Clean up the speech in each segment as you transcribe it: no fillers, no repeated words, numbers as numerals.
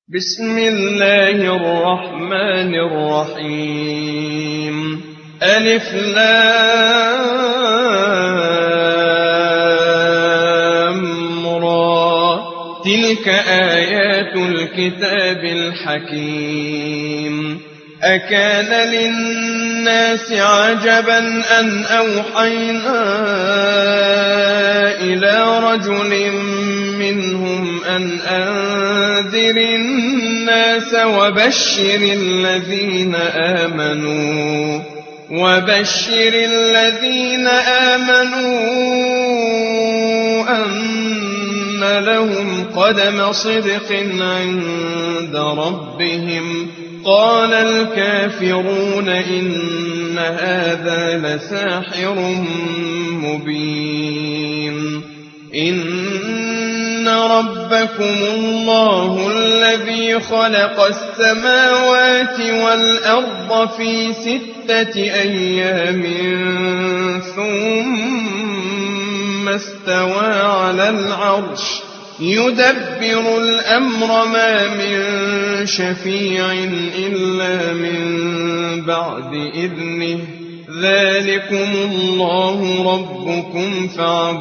بسم الله الرحمن الرحيم. ألف لام را، تلك آيات الكتاب الحكيم. أكان للناس عجبا أن أوحينا إلى رجل منهم أن أنذر الناس وبشر الذين آمنوا أن لهم قدم صدق عند ربهم. قال الكافرون إن هذا لساحر مبين. إن ربكم الله الذي خلق السماوات والأرض في 6 أيام ثم استوى على العرش يدبر الأمر ما من شفيع إلا من بعد إذنه. ذلكم الله ربكم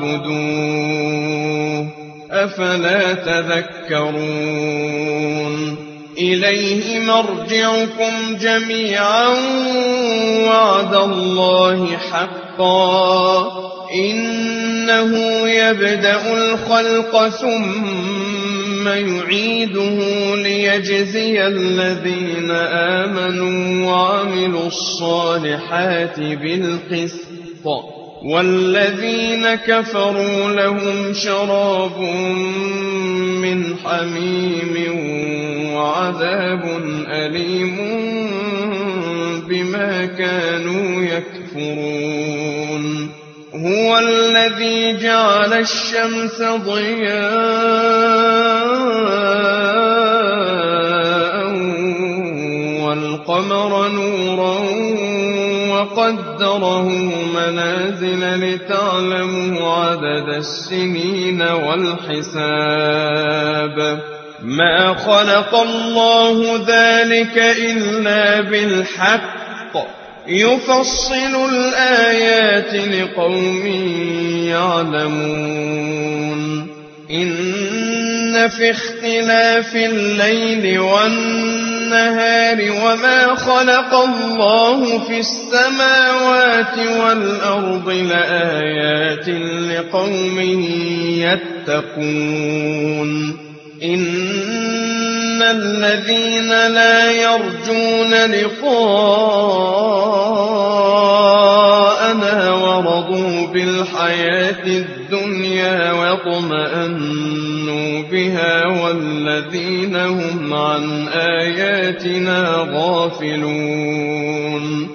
فاعبدوه أفلا تذكرون. إليه مرجعكم جميعا وعد الله حقا. إنه يبدأ الخلق ثم يعيده ليجزي الذين آمنوا وعملوا الصالحات بالقسط، والذين كفروا لهم شراب من حميم وعذاب أليم بما كانوا يكفرون. هو الذي جعل الشمس ضياء والقمر نورا وقدره منازل لتعلموا عدد السنين والحساب. ما خلق الله ذلك إلا بالحق، يفصل الآيات لقوم يعلمون. إن في اختلاف الليل والنهار وما خلق الله في السماوات والأرض لآيات لقوم يتقون. إن الذين لا يرجون لقاءنا ورضوا بالحياة الدنيا واطمأنوا بها والذين هم عن آياتنا غافلون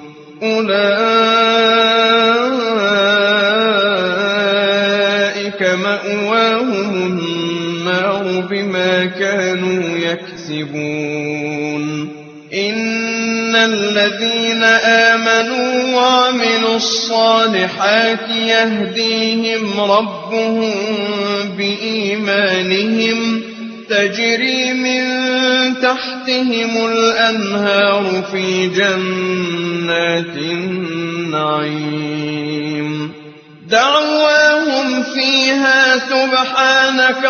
أولئك مأواهم النار بما كانوا يكسبون. إن الذين آمنوا وعملوا الصالحات يهديهم ربهم بإيمانهم تجري من تحتهم الأنهار في جنات النعيم. دعواهم فيها سبحانك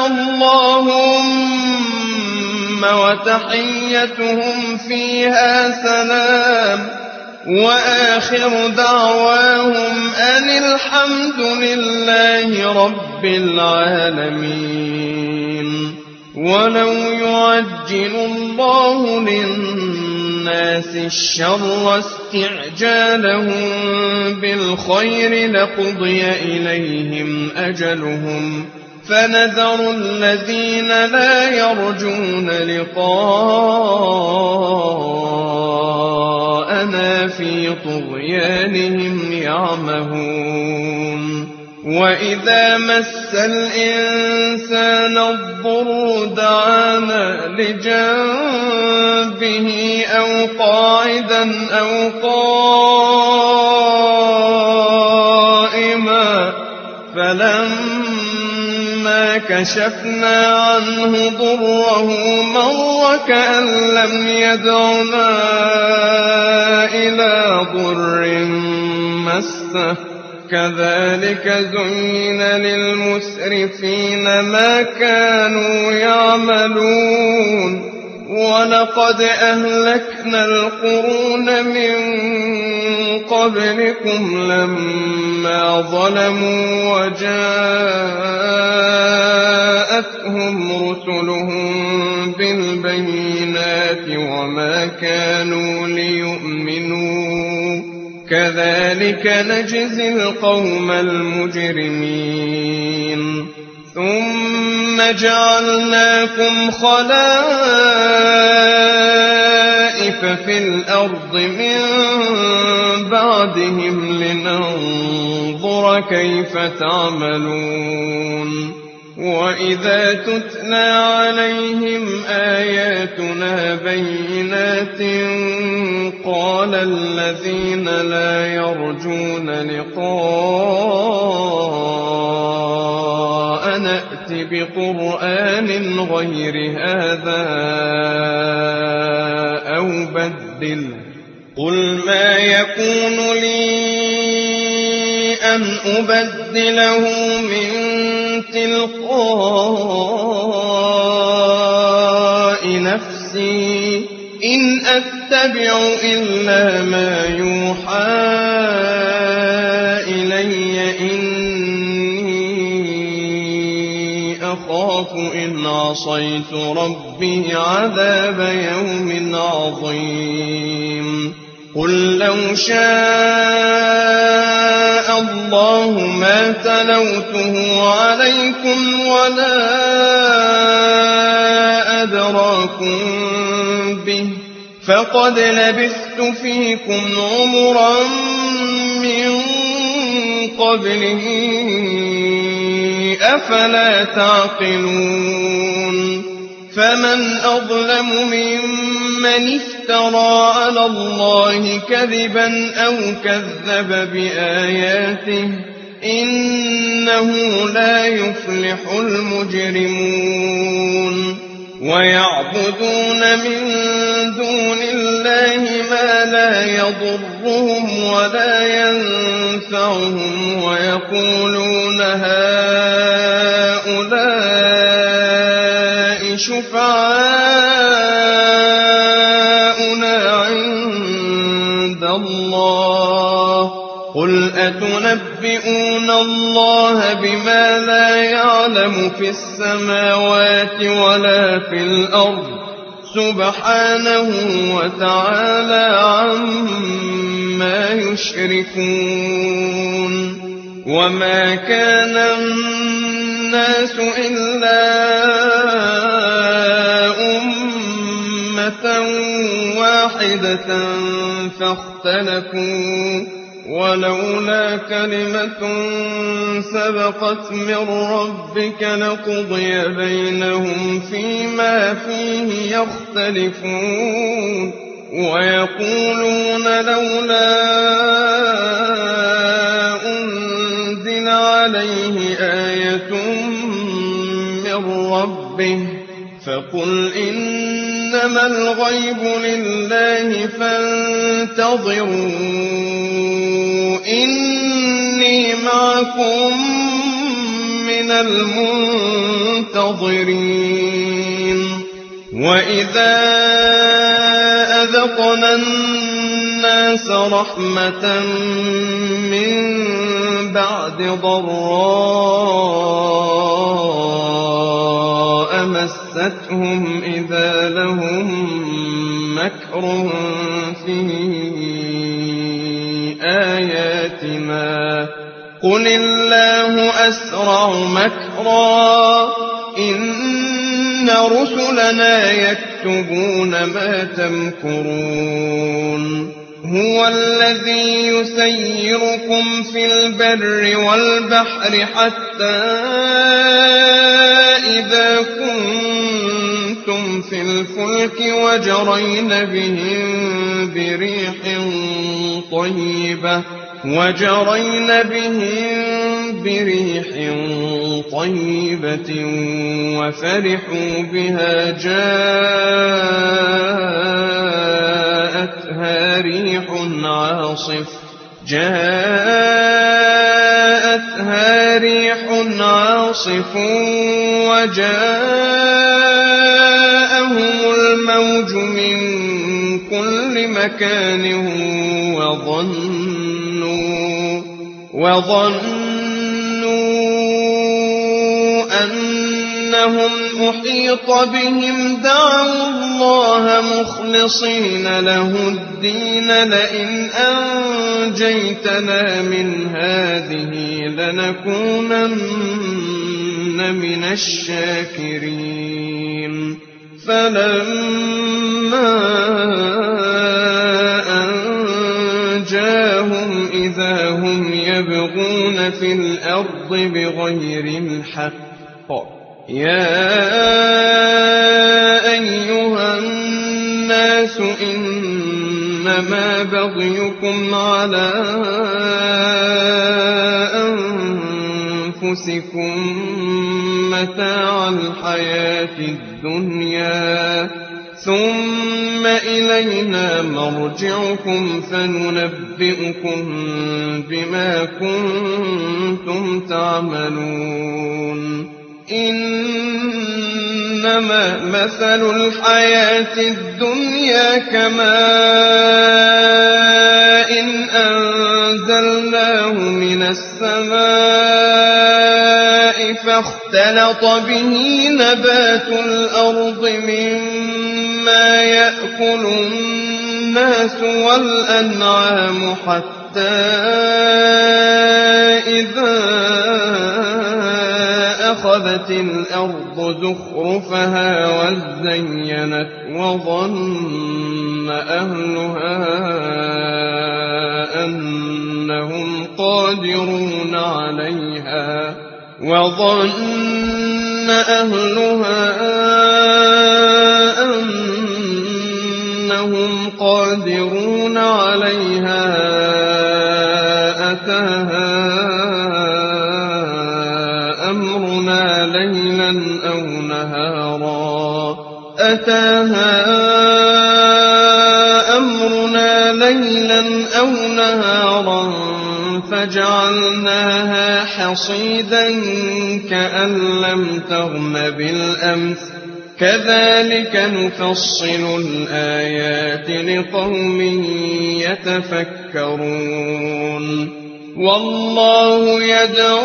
اللهم وتحيتهم فيها سلام. وآخر دعواهم أن الحمد لله رب العالمين. ولو يعجل الله للناس الشر استعجالهم بالخير لقضي إليهم أجلهم، فنذر الذين لا يرجون لقاءنا في طغيانهم يعمهون. وإذا مس الإنسان الضر دعانا لجنبه أو قاعدا أو قائما فلما كشفنا عنه ضره مر كأن لم يدعنا إلى ضر مسه كذلك زين للمسرفين ما كانوا يعملون ولقد أهلكنا القرون من قبلكم لما ظلموا وجاءتهم رسلهم بالبينات وما كانوا ليؤمنوا كذلك نجزي القوم المجرمين ثم جعلناكم خلائف في الأرض من بعدهم لننظر كيف تعملون وإذا تتلى عليهم آياتنا بينات قال الذين لا يرجون لقاء نأت بقرآن غير هذا أو بدله قل ما يكون لي أن أبدله من تلقاء نفسي إن أتبع إلا ما يوحى إلي إني أخاف إن عصيت ربي عذاب يوم عظيم قل لو شاء الله ما تلوته عليكم ولا أدراكم به فقد لبثت فيكم عمرا من قبله أفلا تعقلون فمن أظلم ممن افترى على الله كذبا أو كذب بآياته إنه لا يفلح المجرمون ويعبدون من دون الله ما لا يضرهم ولا ينفعهم ويقولون هؤلاء شفعاؤنا عند الله قل أتنبئون الله بما لا يعلم في السماوات ولا في الأرض سبحانه وتعالى عما يشركون وما كان الناس إلا أمة واحدة فاختلفوا ولولا كلمة سبقت من ربك لقضي بينهم فيما فيه يختلفون ويقولون لولا أنزل عليه آية من ربه فقل إنما الغيب لله فانتظروا إني معكم من المنتظرين وإذا أذقنا الناس رحمة من بعد ضراء مستهم إذا لهم مكر في آياتنا قل الله أسرع مكرا إن رسلنا يكتبون ما تمكرون هو الذي يسيركم في البر والبحر حتى إذا كنتم في الفلك وجرين بهم بريح طيبة وفرحوا بها جاءتها ريح عاصف وجاءهم الموج من كل مكان وظنوا أنهم أحيط بهم دعوا الله مخلصين له الدين لئن أنجيتنا من هذه لنكونن من الشاكرين فلما أنجاهم إذا هم يبغون في الأرض بغير الحق يا أيها الناس إنما بغيكم على أنفسكم متاع الحياة الدنيا ثم إلينا مرجعكم فننبئكم بما كنتم تعملون إنما مثل الحياة الدنيا كماء أنزلناه من السماء فاختلط به نبات الأرض مما يأكل الناس والأنعام حتى إذا أخذت الأرض زخرفها وزينت وظن أهلها أنهم قادرون عليها أتاها أمرنا ليلا أو نهارا فجعلناها حصيدا كأن لم تغن بالأمس كذلك نفصل الآيات لقوم يتفكرون والله يدعو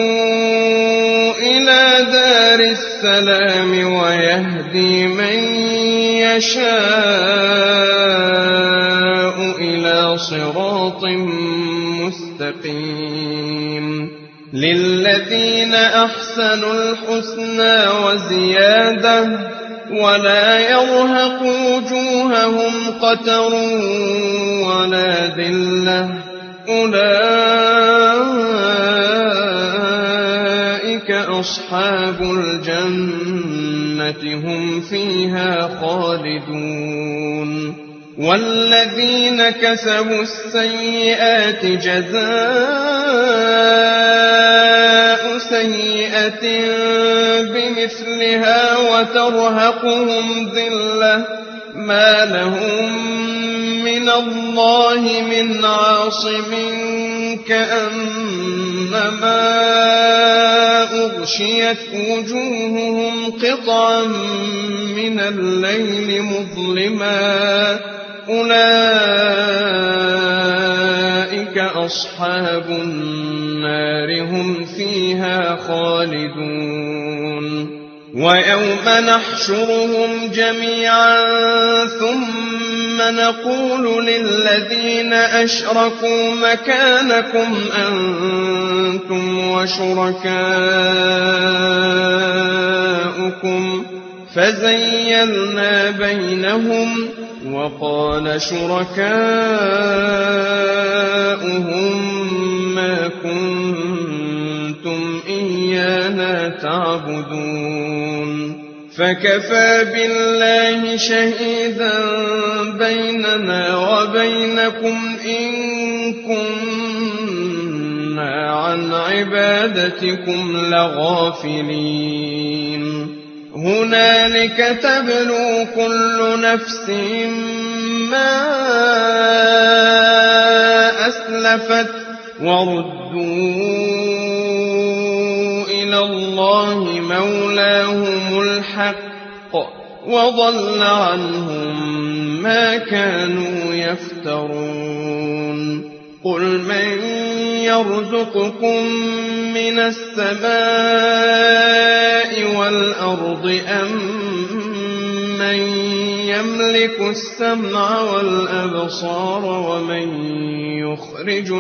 إلى دار السلام ويهدي من يشاء إلى صراط مستقيم للذين أحسنوا الحسنى وزيادة ولا يرهق وجوههم قتر ولا ذلة أولئك أصحاب الجنة هم فيها خالدون والذين كسبوا السيئات جزاء سيئة بمثلها وترهقهم ذلة ما لهم من الله من عاصم كأنما أغشيت وجوههم قطعا من الليل مظلما أولئك أصحاب النار هم فيها خالدون ويوم نحشرهم جميعا ثم نقول للذين أشركوا مكانكم أنتم وشركاؤكم فزيلنا بينهم وقال شركاؤهم ما كنتم إيانا تعبدون فكفى بالله شهيدا بيننا وبينكم إن كنا عن عبادتكم لغافلين هنالك تبلو كل نفس ما أسلفت وردوا إلى الله مولاهم الحق وضل عنهم ما كانوا يفترون قل من يرزقكم من السماء والأرض أم من يملك السمع والأبصار ومن يخرج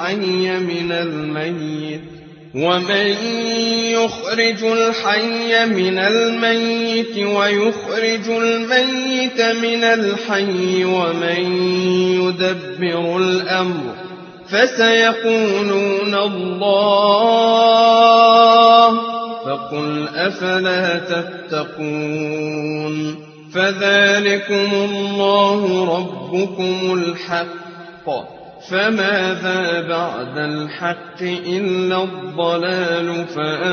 الحي من الميت ويخرج الميت من الحي ومن يدبر الأمر فسيقولون الله فقل أفلا تتقون فذلكم الله ربكم الحق فماذا بعد الحق إلا الضلال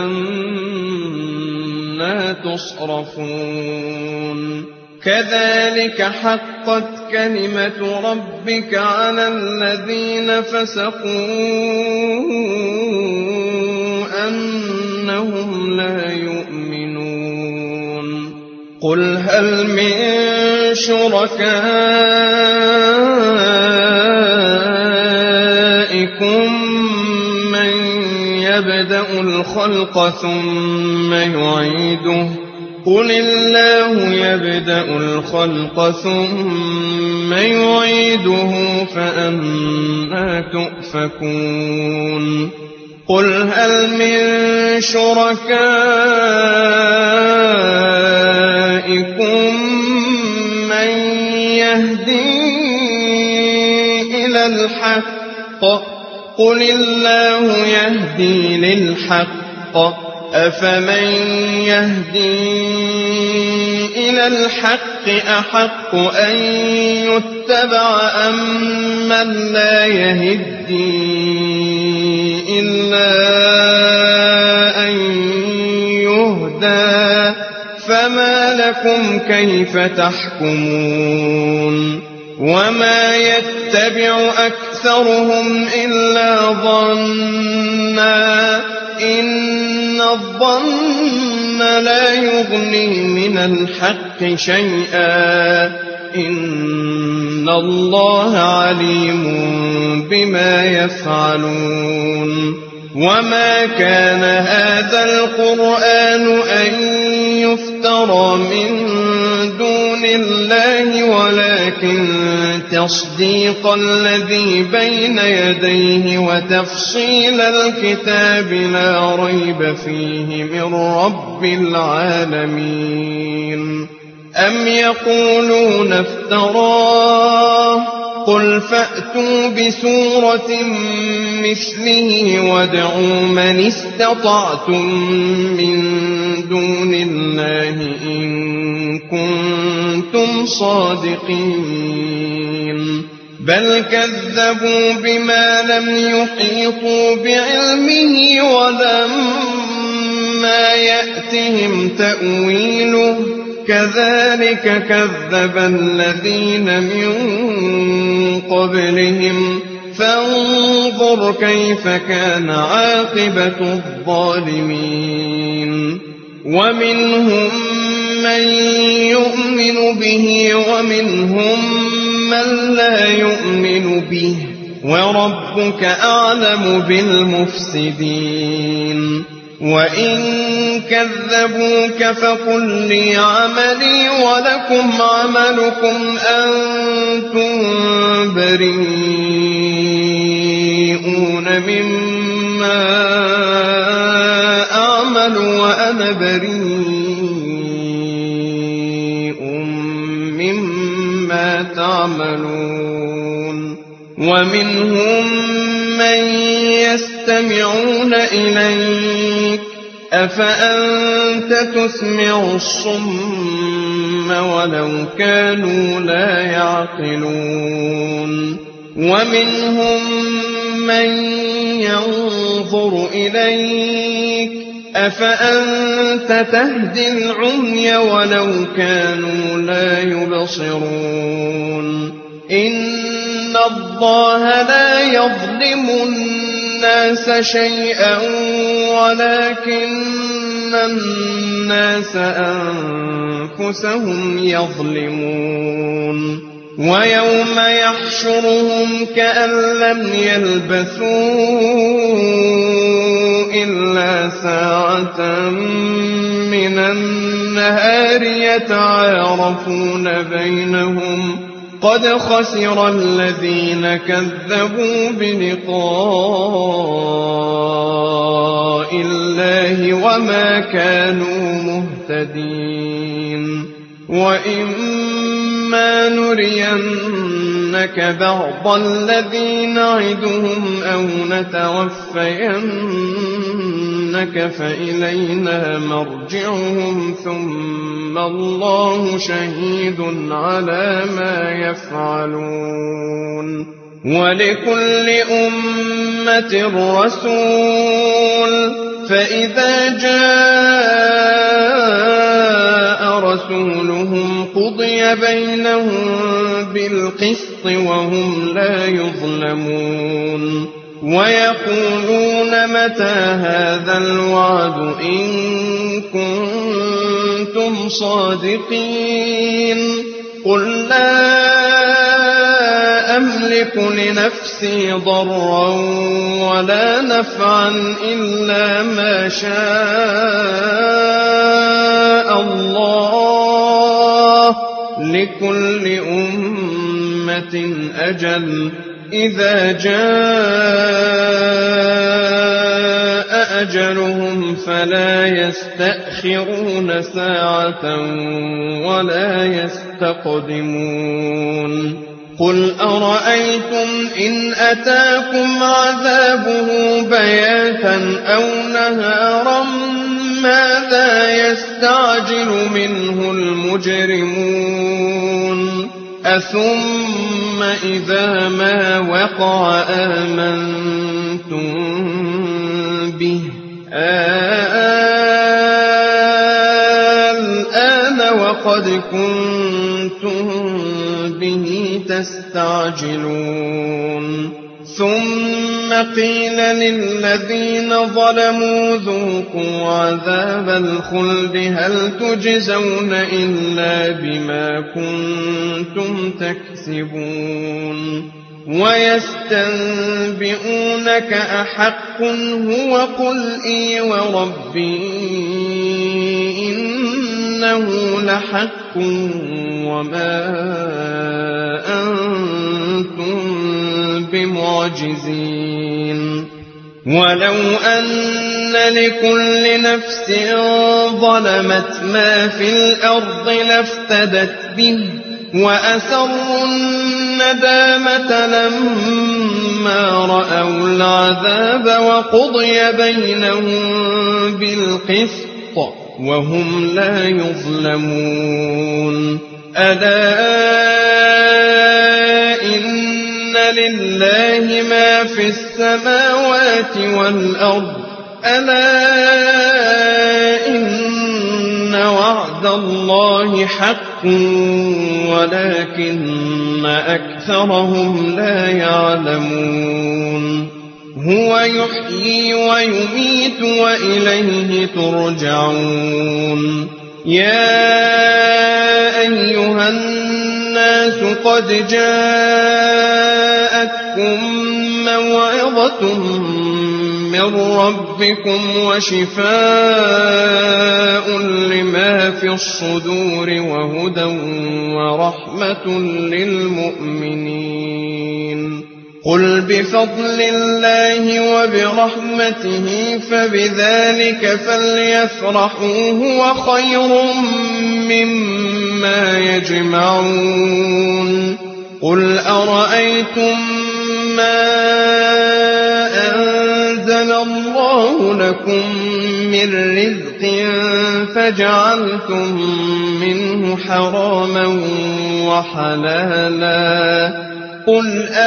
فأنى تصرفون كذلك حقت كلمة ربك على الذين فسقوا أنهم لا يؤمنون قل هل من شركائكم من يبدأ الخلق ثم يعيده قل الله يبدأ الخلق ثم يعيده فأنى تؤفكون قل هل من شركائكم من يهدي إلى الحق قل الله يهدي للحق أفمن يهدي إلى الحق أحق أن يتبع أم من لا يهدي إلا أن يهدى فما لكم كيف تحكمون وما يتبع أكثرهم إلا ظنا إن الظن لا يغني من الحق شيئا إن الله عليم بما يفعلون وما كان هذا القرآن أن يفترى من دون الله ولكن تصديق الذي بين يديه وتفصيل الكتاب لا ريب فيه من رب العالمين أم يقولون افتراه قل فأتوا بسورة مثله وادعوا من استطعتم من دون الله إن كنتم صادقين بل كذبوا بما لم يحيطوا بعلمه ولما يأتهم تأويله كذلك كذب الذين من قبلهم فانظر كيف كان عاقبة الظالمين ومنهم من يؤمن به ومنهم من لا يؤمن به وربك أعلم بالمفسدين وإن كذبوك فقل لي عملي ولكم عملكم أنتم بريئون مما أعمل وأنا بريء مما تعملون ومنهم من يستمعون إليك أفأنت تسمع الصم ولو كانوا لا يعقلون ومنهم من ينظر إليك أفأنت تهدي العمي ولو كانوا لا يبصرون إن الله لا يظلم الناس شيئا ولكن الناس أنفسهم يظلمون ويوم يحشرهم كأن لم يلبثوا إلا ساعة من النهار يتعارفون بينهم قد خسر الذين كذبوا بلقاء الله وما كانوا مهتدين وإما نرينك بعض الذي نعدهم أو نتوفينك فإلينا مرجعهم ثم الله شهيد على ما يفعلون ولكل أمة رسول فإذا جاء رسولهم قضي بينهم بالقسط وهم لا يظلمون ويقولون متى هذا الوعد إن كنتم صادقين قل لا أملك لنفسي ضرا ولا نفعا إلا ما شاء الله لكل أمة أجل إذا جاء أجلهم فلا يستأخرون ساعة ولا يستقدمون قل أرأيتم إن أتاكم عذابه بياتا أو نهارا ماذا يستعجل منه المجرمون أثم إذا ما وقع آمنتم به الآن وقد كنتم به تستعجلون ثم قيل للذين ظلموا ذوقوا عذاب الخلد هل تجزون إلا بما كنتم تكسبون ويستنبئونك أحق هو قل إي وربي إنه لحق وما أنتم بمعجزين ولو أن لكل نفس ظلمت ما في الأرض لافتدت به وأسروا الندامة لما رأوا العذاب وقضي بينهم بالقسط وهم لا يظلمون ألا إن لله ما في السماوات والأرض ألا إن وعد الله حق ولكن أكثرهم لا يعلمون هو يحيي ويميت وإليه ترجعون يا أيها الناس قد جاءتكم موعظة من ربكم وشفاء لما في الصدور وهدى ورحمة للمؤمنين قل بفضل الله وبرحمته فبذلك فليفرحوا هو خير مما يجمعون قل أرأيتم ما أنزل الله لكم من رزق فجعلتم منه حراما وحلالا قُلْ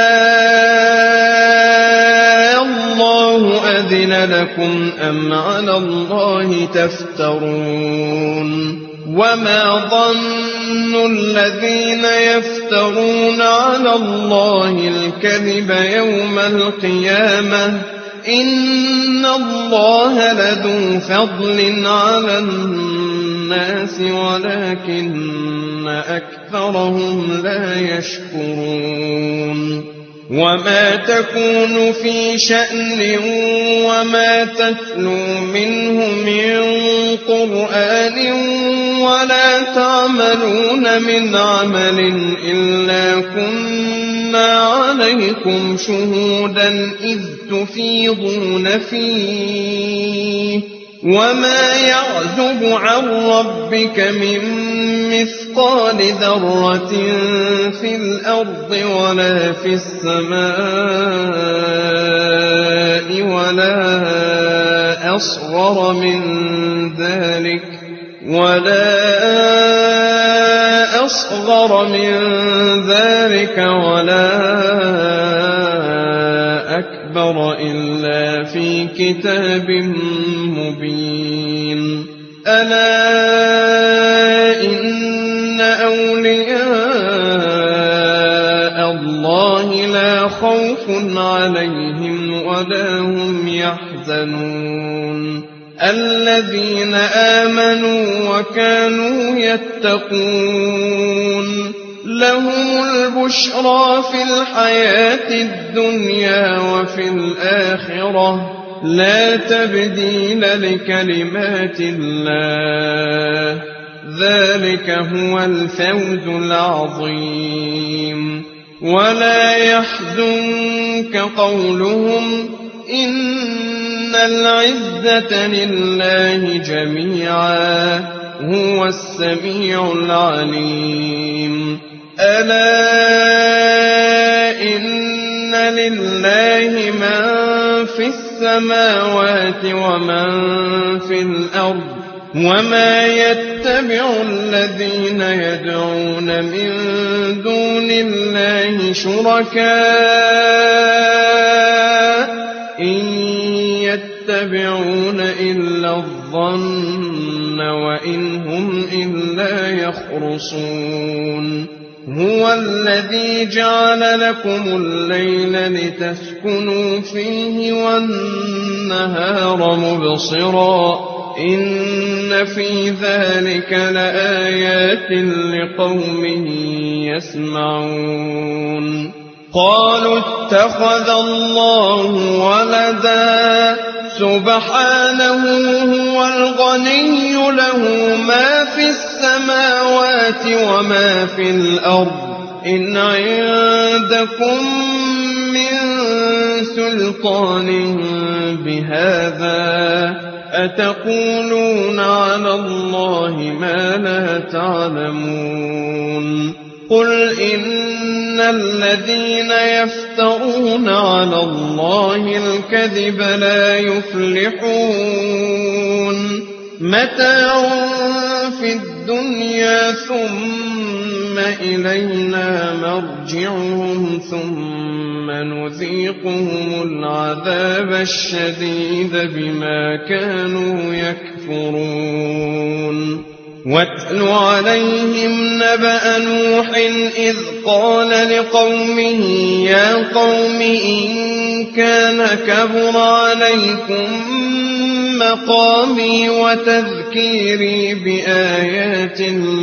اللَّهُ أَذِنَ لَكُمْ أَمْ عَلَى اللَّهِ تَفْتَرُونَ وَمَا ظَنُّ الَّذِينَ يَفْتَرُونَ عَلَى اللَّهِ الْكَذِبَ يَوْمَ الْقِيَامَةِ إِنَّ اللَّهَ لَذُو فَضْلٍ عَلَى النَّاسِ وَلَكِنَّ أَكْثَرَهُمْ لَا يَشْكُرُونَ وَمَا تَكُونُ فِي شَأْنٍ وَمَا تَتْلُو مِنْهُ مِنْ قُرْآنٍ وَلَا تَعْمَلُونَ مِنْ عَمَلٍ إِلَّا كُنَّا عَلَيْكُمْ شُهُودًا إِذْ تُفِيضُونَ فِيهِ وَمَا يَعْزُبُ عَنْ رَبِّكَ مِنْ مِثْقَالِ ذَرَّةٍ فِي الْأَرْضِ وَلَا فِي السَّمَاءِ وَلَا أَصْغَرَ مِنْ ذَلِكَ وَلَا أَكْبَرَ إِلَّا فِي كِتَابٍ مُبِينٍ أَلَا إِنَّ أَوْلِيَاءَ اللَّهِ لَا خَوْفٌ عَلَيْهِمْ وَلَا هُمْ يَحْزَنُونَ الَّذِينَ آمَنُوا وَكَانُوا يَتَّقُونَ لَهُمُ الْبُشْرَىٰ فِي الْحَيَاةِ الدُّنْيَا وَفِي الْآخِرَةِ لَا تَبْدِيلَ لِكَلِمَاتِ اللَّهِ ذَلِكَ هُوَ الْفَوْزُ الْعَظِيمُ وَلَا يَحْزُنكَ قَوْلُهُمْ إِنَّ الْعِزَّةَ لِلَّهِ جَمِيعًا هُوَ السَّمِيعُ الْعَلِيمُ أَلَا إِنَّ لِلَّهِ مَن فِي السَّمَاوَاتِ وَمَن في الْأَرْضِ وَمَا يَتَّبِعُ الَّذِينَ يَدْعُونَ مِن دُونِ اللَّهِ شُرَكَاءَ إِن يَتَّبِعُونَ إِلَّا الظَّنَّ وَإِنْ هُمْ إِلَّا يَخْرُصُونَ هُوَ الَّذِي جَعَلَ لَكُمُ اللَّيْلَ لِتَسْكُنُوا فِيهِ وَالنَّهَارَ مُبْصِرًا إِنَّ فِي ذَلِكَ لَآيَاتٍ لِقَوْمٍ يَسْمَعُونَ قَالُوا اتَّخَذَ اللَّهُ وَلَدًا سُبْحَانَهُ هُوَ الْغَنِيُّ لَهُ مَا فِي السَّمَاوَاتِ وَمَا فِي الْأَرْضِ إِنْ عِندَكُم مِّن سُلْطَانٍ بِهَٰذَا أَتَقُولُونَ عَلَى اللَّهِ مَا لَا تَعْلَمُونَ قُلْ إِنَّ الَّذِينَ يَفْتَرُونَ عَلَى اللَّهِ الْكَذِبَ لَا يُفْلِحُونَ مَتَاعٌ فِي الدُّنْيَا ثُمَّ إِلَيْنَا مَرْجِعُهُمْ ثُمَّ نُذِيقُهُمُ الْعَذَابَ الشَّدِيدَ بِمَا كَانُوا يَكْفُرُونَ وَاتْلُ عَلَيْهِمْ نَبَأَ نُوحٍ إِذْ قَالَ لِقَوْمِهِ يَا قَوْمِ إِن كَانَ كَبُرَ عَلَيْكُم مَّقَامِي وَتَذْكِيرِي بِآيَاتِ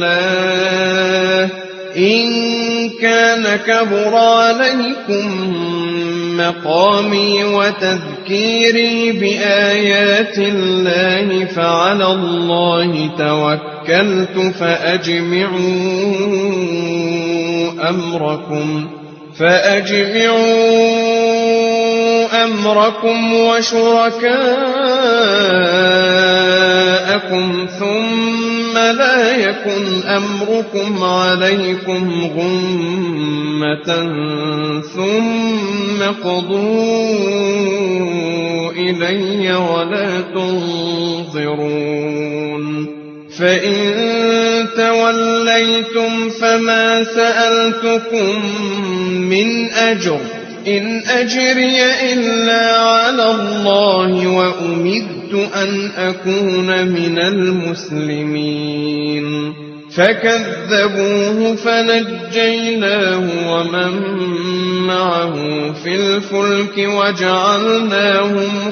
اللَّهِ فَعَلَى اللَّهِ تَوَكَّلْتُ فَأَجْمِعُوا أَمْرَكُمْ وَشُرَكَاءَكُمْ ثُمَّ لَا يَكُنْ أَمْرُكُمْ عَلَيْكُمْ غُمَّةً ثُمَّ اقْضُوا إِلَيَّ وَلَا تُنظِرُونِ فَإِن توليتم فما سألتكم من أجر إن أجري إلا على الله وأمرت أن أكون من المسلمين فكذبوه فنجيناه ومن معه في الفلك وجعلناهم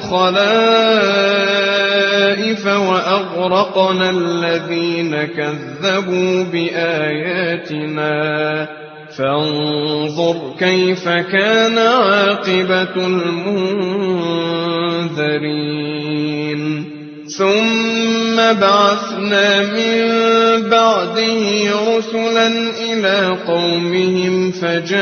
خلائف وأغرقنا الذين كذبوا بآياتنا فانظر كيف كان عاقبة المنذرين ثم بعثنا من بعده رسلا إلى قومهم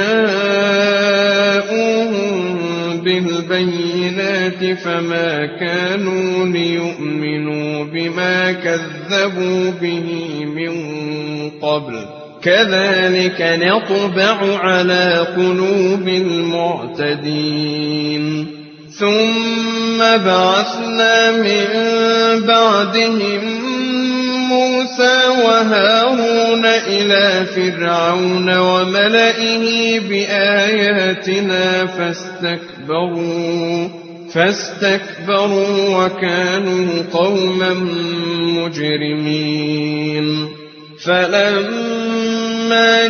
فجاءوهم بالبينات فما كانوا ليؤمنوا بما كذبوا به من قبل كذلك نطبع على قلوب المعتدين ثم بعثنا من بعدهم موسى وهارون إلى فرعون وملئه بآياتنا فاستكبروا وكانوا قوما مجرمين فلما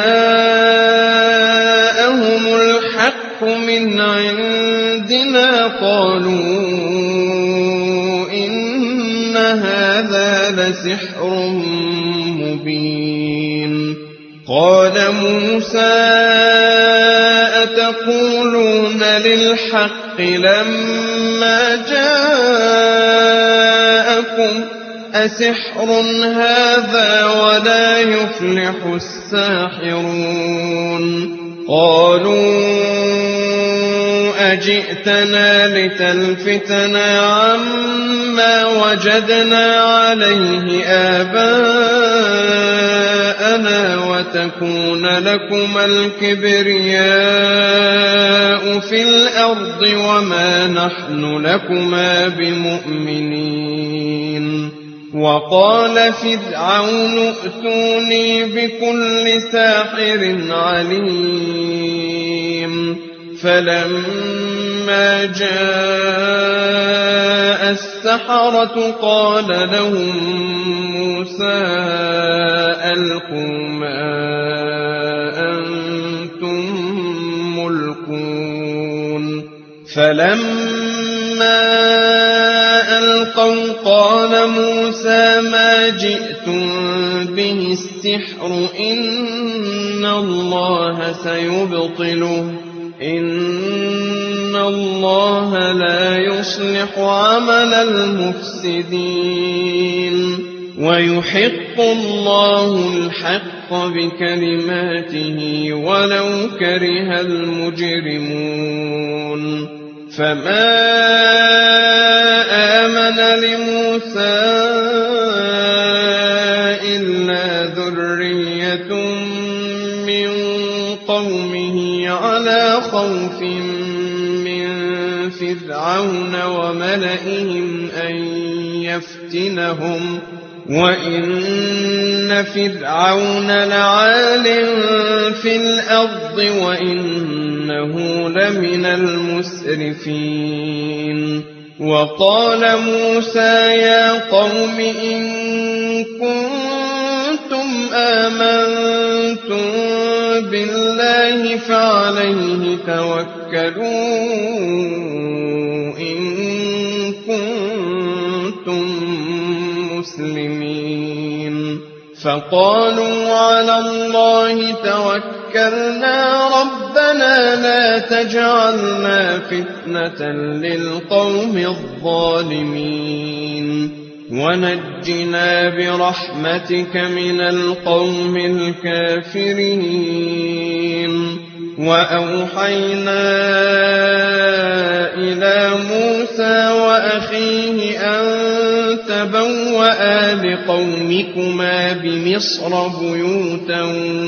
جاءهم الحق من عندنا قالوا إن هذا لسحر مبين قال موسى أتقولون للحق لما جاءكم أسحر هذا ولا يفلح الساحرون قالوا أجئتنا لتلفتنا عما وجدنا عليه آباءنا وتكون لكما الكبرياء في الأرض وما نحن لكما بمؤمنين وقال فرعون ائتوني بكل ساحر عليم فلما جاء السحرة قال لهم موسى ألقوا ما أنتم ملقون فلما ألقوا قال موسى ما جئتم به السحر إن الله سيبطله إن الله لا يصلح عمل المفسدين ويحق الله الحق بكلماته ولو كره المجرمون فما آمن لموسى إلا ذرية من قومه على خوف من فرعون وملئهم أن يفتنهم وإن فرعون لعال في الأرض وإنه لمن المسرفين وقال موسى يا قوم إن كنتم آمنتم بالله فعليه توكلوا إن كنتم مسلمين فقالوا على الله توكلنا ربنا لا تجعلنا فتنة للقوم الظالمين ونجنا برحمتك من القوم الكافرين وأوحينا إلى موسى وأخيه أن تبوأ لقومكما بمصر بيوتا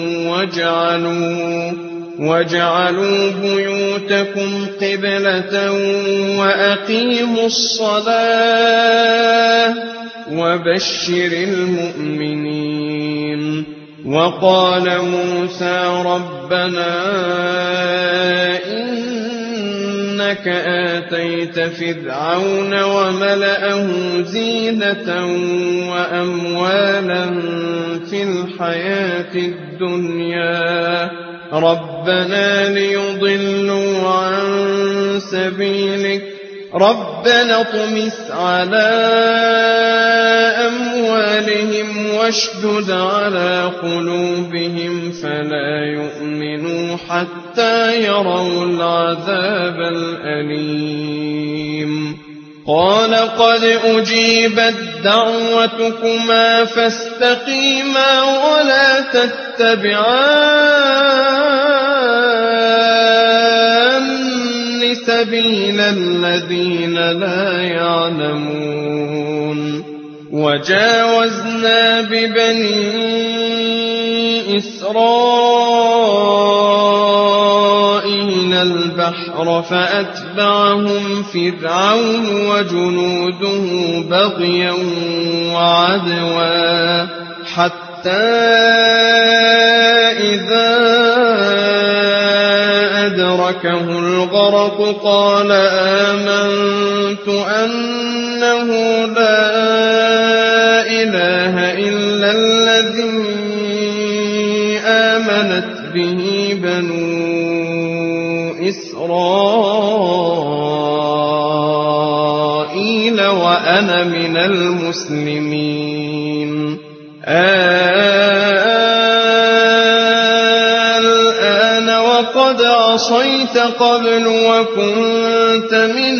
وجعلوا بيوتكم قبلة وأقيموا الصلاة وبشر المؤمنين. وقال موسى ربنا إنك آتيت فرعون وملأه زينة وأموالا في الحياة الدنيا ربنا ليضلوا عن سبيلك ربنا اطمس على أموالهم واشدد على قلوبهم فلا يؤمنوا حتى يروا العذاب الأليم. قال قد أجيبت دعوتكما فاستقيما ولا تتبعان سبيل الذين لا يعلمون. وجاوزنا ببني إسرائيل البحر فأتبعهم فرعون وجنوده بغيا وعدوا حتى إذا أدركه الغرق قال آمنت أنه لا إله إلا الذي آمنت به بنو إسرائيل وأنا من المسلمين. وقد عصيت قبل وكنت من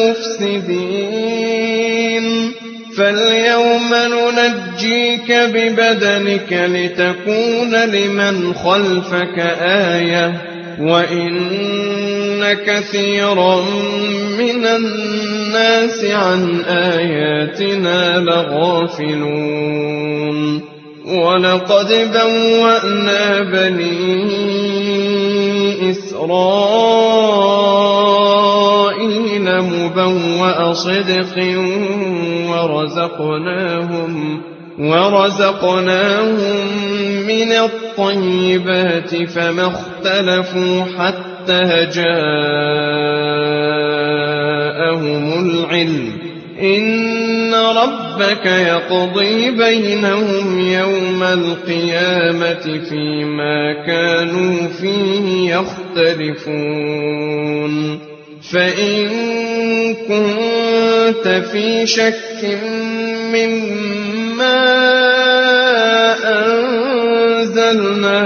المفسدين فاليوم ننجيك ببدنك لتكون لمن خلفك آية وإن كثيرا من الناس عن آياتنا لغافلون. ولقد بوأنا بني إسرائيل مبوأ صدق ورزقناهم من الطيبات فما اختلفوا حتى جاءهم العلم إن ربك يقضي بينهم يوم القيامة فيما كانوا فيه يختلفون. فإن كنت في شك مما أنزلنا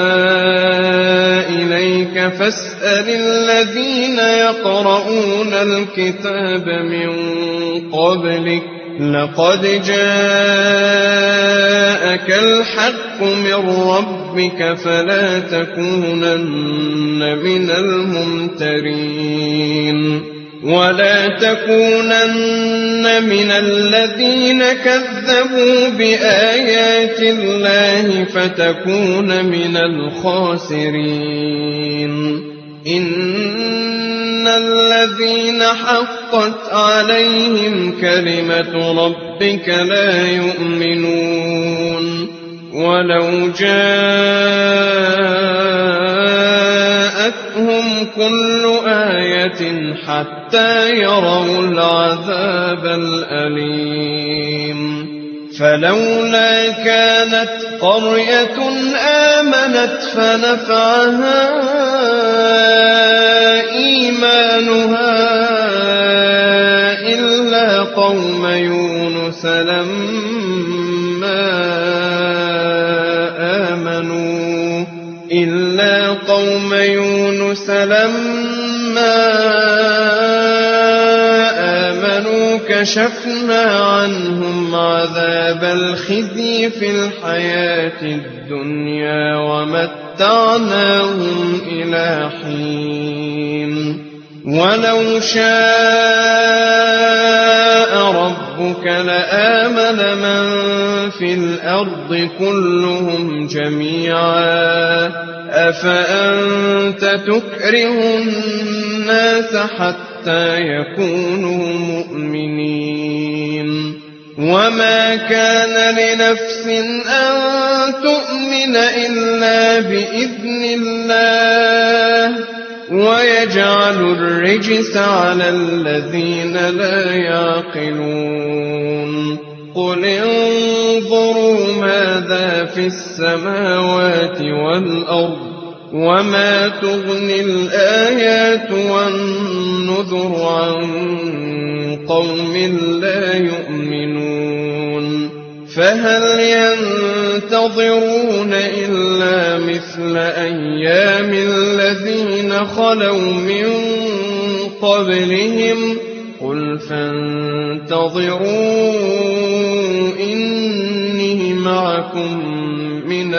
إليك فاسأل الذين يقرؤون الكتاب من قبلك لقد جاءك الحق من ربك فلا تكونن من الممترين. ولا تكونن من الذين كذبوا بآيات الله فتكون من الخاسرين. إن الذين حقت عليهم كلمة ربك لا يؤمنون ولو جاءتهم كل آية حتى يروا العذاب الأليم. فلولا كانت قرية آمنت فنفعها إيمانها إلا قوم يونس لما آمنوا كشفنا عنهم عذاب الخزي في الحياة الدنيا ومتعناهم إلى حين. ولو شاء ربك لآمن من في الأرض كلهم جميعا أفأنت تكره الناس حتى يكونوا مؤمنين وما كان لنفس أن تؤمن إلا بإذن الله ويجعل الرجس على الذين لا يعقلون قل انظروا ماذا في السماوات والأرض وما تغني الآيات والنذر عن قوم لا يؤمنون فهل ينتظرون إلا مثل أيام الذين خلوا من قبلهم قل فانتظروا إني معكم من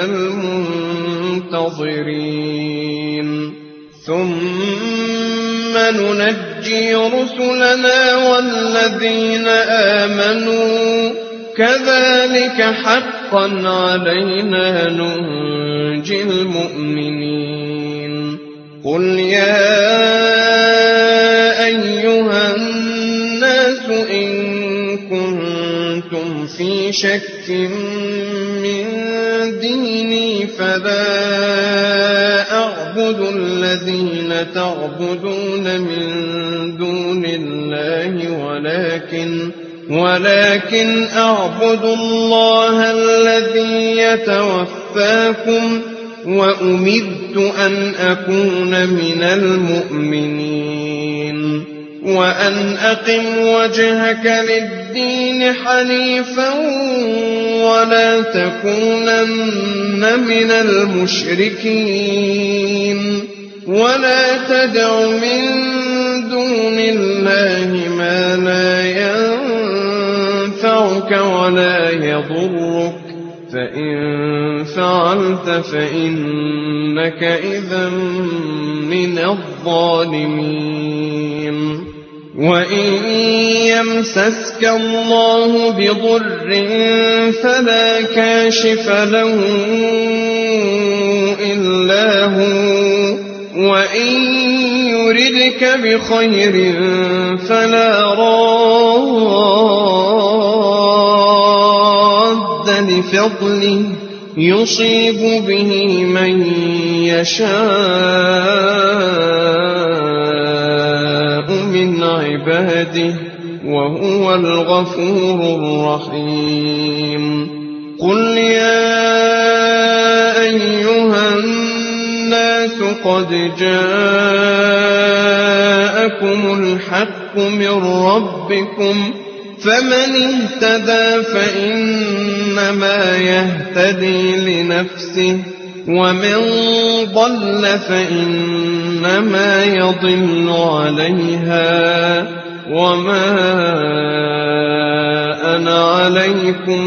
المنتظرين ثم ننجي رسلنا والذين آمنوا كذلك حقا علينا ننجي المؤمنين قل يا أيها الناس إن كنتم في شك من ديني فلا أعبد الذين تعبدون من دون الله ولكن أعبد الله الذي يتوفاكم وأمرت أن أكون من المؤمنين وأن أقم وجهك للدين حنيفا ولا تكونن من المشركين ولا تدع من دون الله ما لا ينفعك ولا يضرك فإن فعلت فإنك إذا من الظالمين وإن يمسسك الله بضر فلا كاشف له إلا هو وإن يردك بخير فلا راد لفضله يصيب به من يشاء من عباده وهو الغفور الرحيم قل يا أيها الناس قد جاءكم الحق من ربكم فمن اهتدى فإنما يهتدي لنفسه ومن ضل فإنما يضل عليها وما أنا عليكم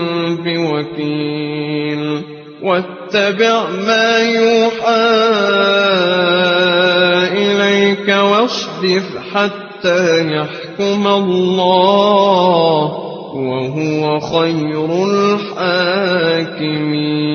بوكيل واتبع ما يوحى إليك واصبر حتى يحكم الله وهو خير الحاكمين